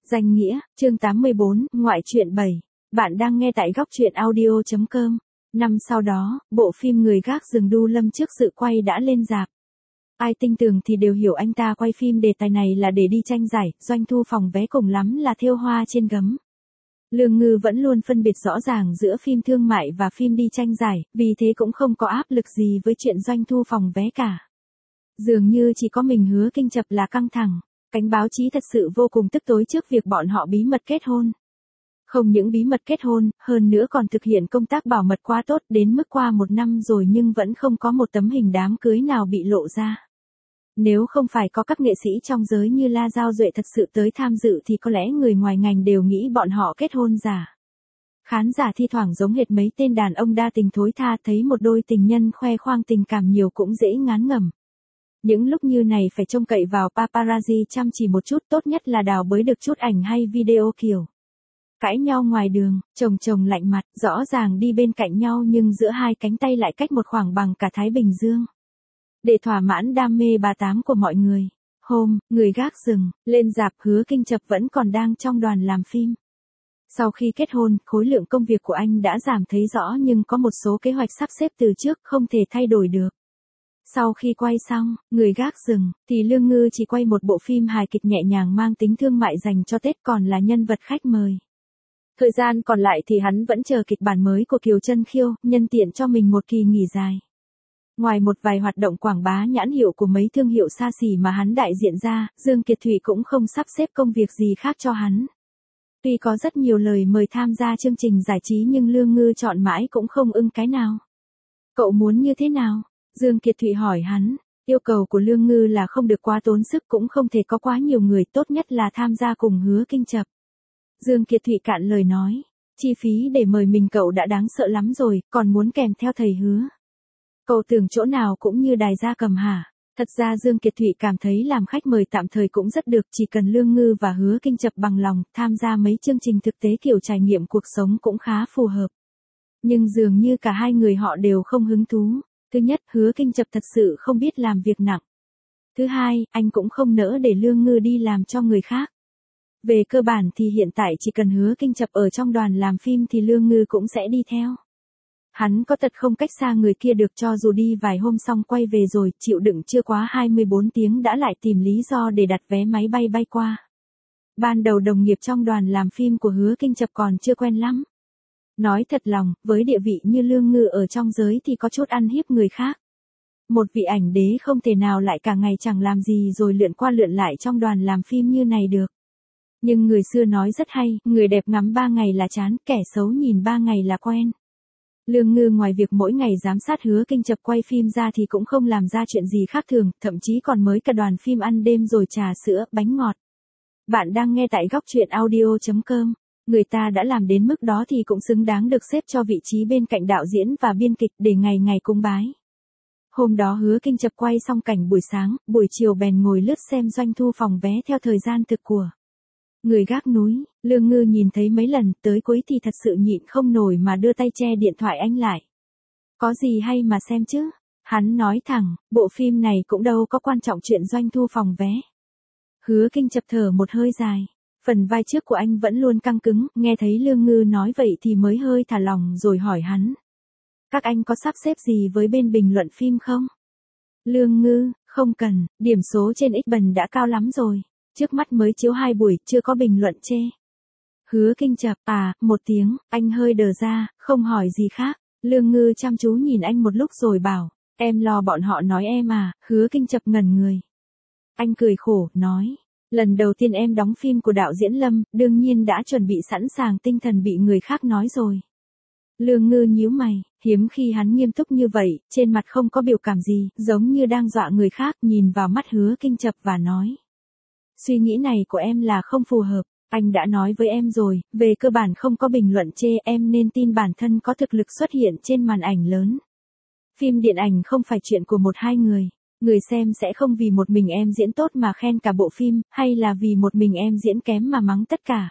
Danh nghĩa, chương 84, ngoại truyện 7. Bạn đang nghe tại góc truyện audio.com. Năm sau đó, bộ phim Người gác rừng Đu Lâm trước sự quay đã lên rạp. Ai tin tưởng thì đều hiểu anh ta quay phim đề tài này là để đi tranh giải, doanh thu phòng vé cùng lắm là thêu hoa trên gấm. Lương Ngư vẫn luôn phân biệt rõ ràng giữa phim thương mại và phim đi tranh giải, vì thế cũng không có áp lực gì với chuyện doanh thu phòng vé cả. Dường như chỉ có mình Hứa Kinh Chập là căng thẳng. Cánh báo chí thật sự vô cùng tức tối trước việc bọn họ bí mật kết hôn. Không những bí mật kết hôn, hơn nữa còn thực hiện công tác bảo mật quá tốt đến mức qua 1 năm rồi nhưng vẫn không có một tấm hình đám cưới nào bị lộ ra. Nếu không phải có các nghệ sĩ trong giới như La Giao Duệ thật sự tới tham dự thì có lẽ người ngoài ngành đều nghĩ bọn họ kết hôn giả. Khán giả thi thoảng giống hệt mấy tên đàn ông đa tình thối tha thấy một đôi tình nhân khoe khoang tình cảm nhiều cũng dễ ngán ngẩm. Những lúc như này phải trông cậy vào paparazzi chăm chỉ một chút, tốt nhất là đào bới được chút ảnh hay video kiểu cãi nhau ngoài đường, chồng lạnh mặt, rõ ràng đi bên cạnh nhau nhưng giữa hai cánh tay lại cách một khoảng bằng cả Thái Bình Dương. Để thỏa mãn đam mê bà tám của mọi người. Hôm, Người gác rừng, lên rạp, Hứa Kinh Chập vẫn còn đang trong đoàn làm phim. Sau khi kết hôn, khối lượng công việc của anh đã giảm thấy rõ nhưng có một số kế hoạch sắp xếp từ trước không thể thay đổi được. Sau khi quay xong, Người gác rừng, thì Lương Ngư chỉ quay một bộ phim hài kịch nhẹ nhàng mang tính thương mại dành cho Tết còn là nhân vật khách mời. Thời gian còn lại thì hắn vẫn chờ kịch bản mới của Kiều Chân Khiêu, nhân tiện cho mình một kỳ nghỉ dài. Ngoài một vài hoạt động quảng bá nhãn hiệu của mấy thương hiệu xa xỉ mà hắn đại diện ra, Dương Kiệt Thụy cũng không sắp xếp công việc gì khác cho hắn. Tuy có rất nhiều lời mời tham gia chương trình giải trí nhưng Lương Ngư chọn mãi cũng không ưng cái nào. Cậu muốn như thế nào? Dương Kiệt Thụy hỏi hắn, yêu cầu của Lương Ngư là không được quá tốn sức cũng không thể có quá nhiều người, tốt nhất là tham gia cùng Hứa Kinh Chập. Dương Kiệt Thụy cạn lời nói, chi phí để mời mình cậu đã đáng sợ lắm rồi, còn muốn kèm theo thầy Hứa. Cậu tưởng chỗ nào cũng như đài gia cầm hả? Thật ra Dương Kiệt Thụy cảm thấy làm khách mời tạm thời cũng rất được, chỉ cần Lương Ngư và Hứa Kinh Chập bằng lòng, tham gia mấy chương trình thực tế kiểu trải nghiệm cuộc sống cũng khá phù hợp. Nhưng dường như cả hai người họ đều không hứng thú. Thứ nhất, Hứa Kinh Chập thật sự không biết làm việc nặng. Thứ hai, anh cũng không nỡ để Lương Ngư đi làm cho người khác. Về cơ bản thì hiện tại chỉ cần Hứa Kinh Chập ở trong đoàn làm phim thì Lương Ngư cũng sẽ đi theo. Hắn có tật không cách xa người kia được, cho dù đi vài hôm xong quay về rồi, chịu đựng chưa quá 24 tiếng đã lại tìm lý do để đặt vé máy bay bay qua. Ban đầu đồng nghiệp trong đoàn làm phim của Hứa Kinh Chập còn chưa quen lắm. Nói thật lòng, với địa vị như Lương Ngư ở trong giới thì có chút ăn hiếp người khác. Một vị ảnh đế không thể nào lại cả ngày chẳng làm gì rồi lượn qua lượn lại trong đoàn làm phim như này được. Nhưng người xưa nói rất hay, người đẹp ngắm 3 ngày là chán, kẻ xấu nhìn 3 ngày là quen. Lương Ngư ngoài việc mỗi ngày giám sát Hứa Kinh Chập quay phim ra thì cũng không làm ra chuyện gì khác thường, thậm chí còn mới cả đoàn phim ăn đêm rồi trà sữa, bánh ngọt. Bạn đang nghe tại góc truyện audio.com. Người ta đã làm đến mức đó thì cũng xứng đáng được xếp cho vị trí bên cạnh đạo diễn và biên kịch để ngày ngày cúng bái. Hôm đó Hứa Kinh Chập quay xong cảnh buổi sáng, buổi chiều bèn ngồi lướt xem doanh thu phòng vé theo thời gian thực của Người gác núi. Lương Ngư nhìn thấy mấy lần, tới cuối thì thật sự nhịn không nổi mà đưa tay che điện thoại anh lại. Có gì hay mà xem chứ? Hắn nói thẳng, bộ phim này cũng đâu có quan trọng chuyện doanh thu phòng vé. Hứa Kinh Chập thở một hơi dài. Phần vai trước của anh vẫn luôn căng cứng, nghe thấy Lương Ngư nói vậy thì mới hơi thả lòng rồi hỏi hắn. Các anh có sắp xếp gì với bên bình luận phim không? Lương Ngư, không cần, điểm số trên Xbần đã cao lắm rồi. Trước mắt mới chiếu 2 buổi, chưa có bình luận chê. Hứa Kinh Chập, một tiếng, anh hơi đờ ra, không hỏi gì khác. Lương Ngư chăm chú nhìn anh một lúc rồi bảo, em lo bọn họ nói em à? Hứa Kinh Chập ngẩn người. Anh cười khổ, nói. Lần đầu tiên em đóng phim của đạo diễn Lâm, đương nhiên đã chuẩn bị sẵn sàng tinh thần bị người khác nói rồi. Lương Ngư nhíu mày, hiếm khi hắn nghiêm túc như vậy, trên mặt không có biểu cảm gì, giống như đang dọa người khác, nhìn vào mắt Hứa Kinh Chập và nói. Suy nghĩ này của em là không phù hợp, anh đã nói với em rồi, về cơ bản không có bình luận chê, em nên tin bản thân có thực lực xuất hiện trên màn ảnh lớn. Phim điện ảnh không phải chuyện của 1-2 người. Người xem sẽ không vì một mình em diễn tốt mà khen cả bộ phim, hay là vì một mình em diễn kém mà mắng tất cả.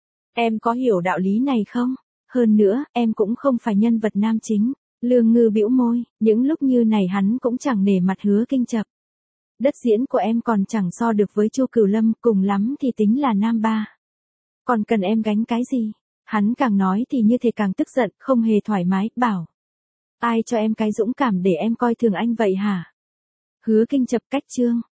Em có hiểu đạo lý này không? Hơn nữa, em cũng không phải nhân vật nam chính. Lương Ngư bĩu môi, những lúc như này hắn cũng chẳng nể mặt Hứa Kinh Chập. Đất diễn của em còn chẳng so được với Chu Cửu Lâm, cùng lắm thì tính là nam ba. Còn cần em gánh cái gì? Hắn càng nói thì như thế càng tức giận, không hề thoải mái, bảo. Ai cho em cái dũng cảm để em coi thường anh vậy hả? Hứa Kinh chập cách chương.